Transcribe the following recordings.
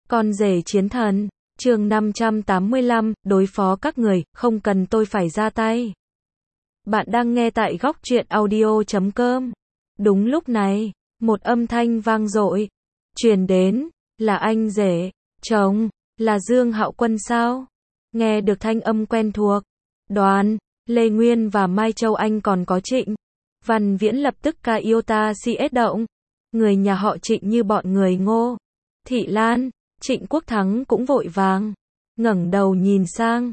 Con rể chiến thần, chương 585, đối phó các người, không cần tôi phải ra tay. Bạn đang nghe tại góc truyện audio.com. Đúng lúc này, một âm thanh vang dội truyền đến, là anh rể, chồng, là Dương Hạo Quân sao? Nghe được thanh âm quen thuộc, Đoàn, Lê Nguyên và Mai Châu Anh còn có Trịnh Văn Viễn lập tức ca yêu ta CS động. Người nhà họ Trịnh như bọn người Ngô Thị Lan, Trịnh Quốc Thắng cũng vội vàng ngẩng đầu nhìn sang,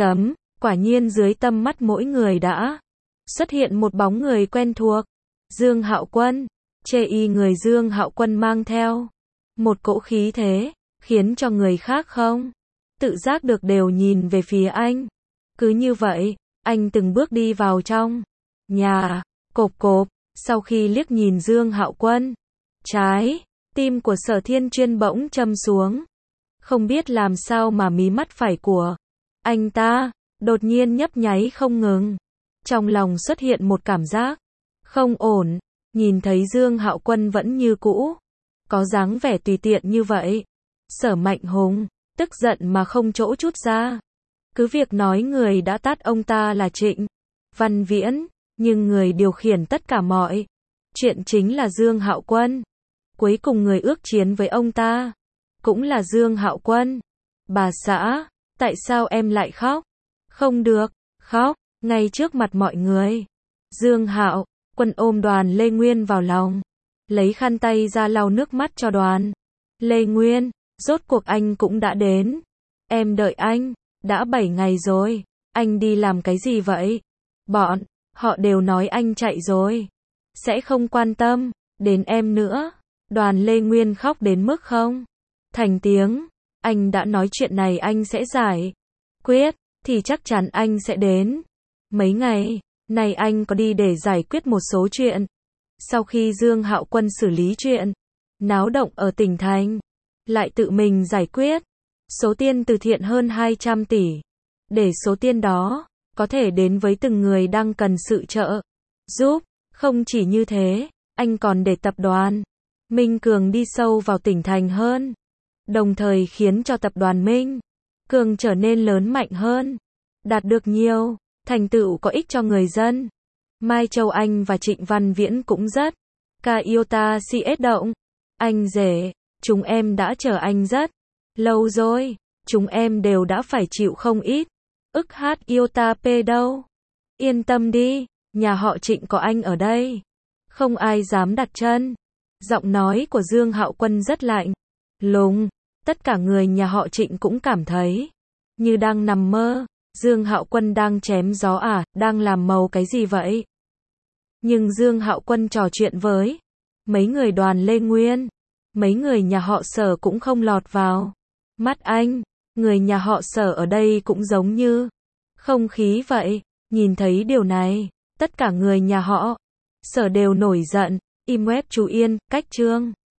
quả nhiên dưới tầm mắt mỗi người đã xuất hiện một bóng người quen thuộc, Dương Hạo Quân. Chê y người Dương Hạo Quân mang theo một cỗ khí thế, khiến cho người khác không tự giác được đều nhìn về phía anh. Cứ như vậy, anh từng bước đi vào trong nhà, cộp cộp, sau khi liếc nhìn Dương Hạo Quân, trái tim của Sở Thiên Chuyên bỗng châm xuống. Không biết làm sao mà mí mắt phải của anh ta đột nhiên nhấp nháy không ngừng. Trong lòng xuất hiện một cảm giác không ổn, nhìn thấy Dương Hạo Quân vẫn như cũ, có dáng vẻ tùy tiện như vậy. Sở Mạnh Hùng tức giận mà không chỗ trút ra. Cứ việc nói người đã tát ông ta là Trịnh Văn Viễn, nhưng người điều khiển tất cả mọi chuyện chính là Dương Hạo Quân. Cuối cùng người ước chiến với ông ta cũng là Dương Hạo Quân. Bà xã, tại sao em lại khóc? Không được khóc ngay trước mặt mọi người. Dương Hạo Quân ôm Đoàn Lê Nguyên vào lòng, lấy khăn tay ra lau nước mắt cho Đoàn Lê Nguyên. Rốt cuộc anh cũng đã đến. Em đợi anh đã 7 ngày rồi. Anh đi làm cái gì vậy? Bọn họ đều nói anh chạy rồi, sẽ không quan tâm đến em nữa. Đoàn Lê Nguyên khóc đến mức không thành tiếng. Anh đã nói chuyện này anh sẽ giải quyết, thì chắc chắn anh sẽ đến. Mấy ngày này anh có đi để giải quyết một số chuyện. Sau khi Dương Hạo Quân xử lý chuyện náo động ở tỉnh thành, lại tự mình giải quyết số tiền từ thiện hơn 200 tỷ. Để số tiền đó có thể đến với từng người đang cần sự trợ giúp. Không chỉ như thế, anh còn để tập đoàn Minh Cường đi sâu vào tỉnh thành hơn, đồng thời khiến cho tập đoàn Minh Cường trở nên lớn mạnh hơn, đạt được nhiều thành tựu có ích cho người dân. Mai Châu Anh và Trịnh Văn Viễn cũng rất ca yêu ta CS động. Anh rể, chúng em đã chờ anh rất lâu rồi, chúng em đều đã phải chịu không ít ức hát yêu ta p đâu. Yên tâm đi, nhà họ Trịnh có anh ở đây, không ai dám đặt chân. Giọng nói của Dương Hạo Quân rất lạnh lùng, tất cả người nhà họ Trịnh cũng cảm thấy như đang nằm mơ. Dương Hạo Quân đang chém gió à, đang làm màu cái gì vậy? Nhưng Dương Hạo Quân trò chuyện với mấy người Đoàn Lê Nguyên, mấy người nhà họ Sở cũng không lọt vào mắt anh. Người nhà họ Sở ở đây cũng giống như không khí vậy. Nhìn thấy điều này, tất cả người nhà họ Sở đều nổi giận. Im web chú Yên, cách chương